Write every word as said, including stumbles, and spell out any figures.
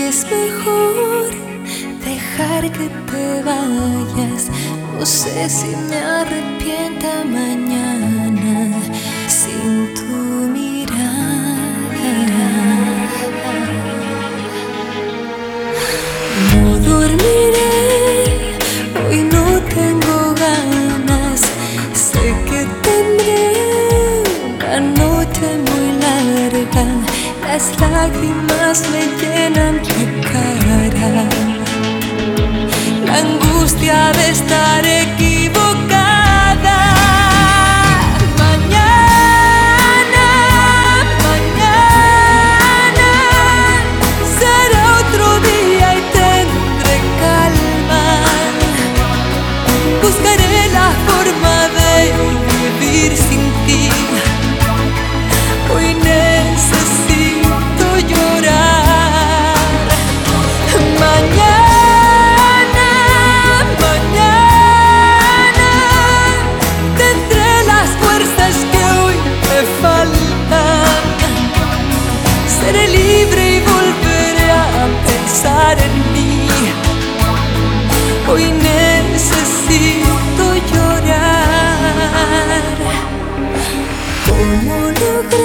es mejor dejar que te vayas. No sé si me arrepienta mañana sin tu mirada. No dormiré, hoy no tengo ganas. Sé que tendré una noche muy larga. Las lágrimas me llenan la cara. La angustia de estar equivocada. Mañana, mañana será otro día y tendré calma. Buscaré la forma de vivir sin ti. Hoy necesito llorar. Mañana, seré libre y volveré a pensar en mí. Hoy necesito llorar. ¿Cómo lograr